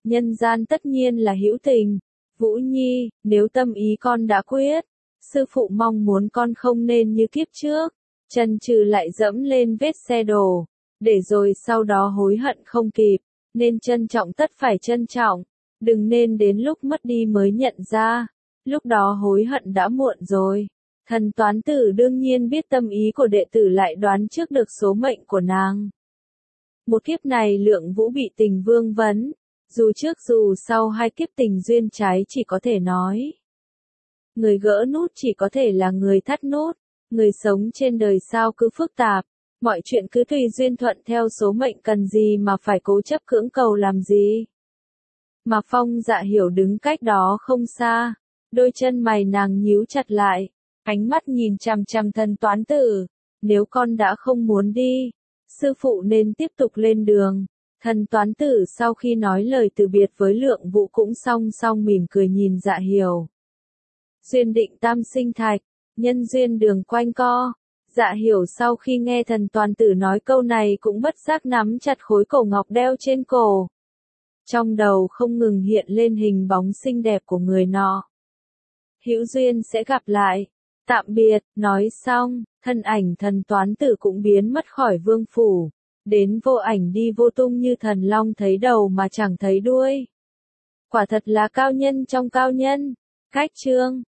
nhân gian tất nhiên là hữu tình. Vũ Nhi, nếu tâm ý con đã quyết, sư phụ mong muốn con không nên như kiếp trước, chân trừ lại dẫm lên vết xe đổ, để rồi sau đó hối hận không kịp, nên trân trọng tất phải trân trọng, đừng nên đến lúc mất đi mới nhận ra, lúc đó hối hận đã muộn rồi. Thần toán tử đương nhiên biết tâm ý của đệ tử lại đoán trước được số mệnh của nàng. Một kiếp này Lượng Vũ bị tình vương vấn, dù trước dù sau hai kiếp tình duyên trái chỉ có thể nói. Người gỡ nút chỉ có thể là người thắt nút, người sống trên đời sao cứ phức tạp, mọi chuyện cứ tùy duyên thuận theo số mệnh cần gì mà phải cố chấp cưỡng cầu làm gì. Mà Phong Dạ Hiểu đứng cách đó không xa, đôi chân mày nàng nhíu chặt lại, ánh mắt nhìn chằm chằm thần toán tử, nếu con đã không muốn đi, sư phụ nên tiếp tục lên đường. Thần toán tử sau khi nói lời từ biệt với Lượng Vũ cũng song song mỉm cười nhìn Dạ Hiểu. Duyên định tam sinh thạch, nhân duyên đường quanh co. Dạ Hiểu sau khi nghe thần toán tử nói câu này cũng bất giác nắm chặt khối cổ ngọc đeo trên cổ. Trong đầu không ngừng hiện lên hình bóng xinh đẹp của người nọ. Hữu duyên sẽ gặp lại. Tạm biệt, nói xong, thân ảnh thần toán tử cũng biến mất khỏi vương phủ. Đến vô ảnh đi vô tung như thần long thấy đầu mà chẳng thấy đuôi. Quả thật là cao nhân trong cao nhân. Cách chương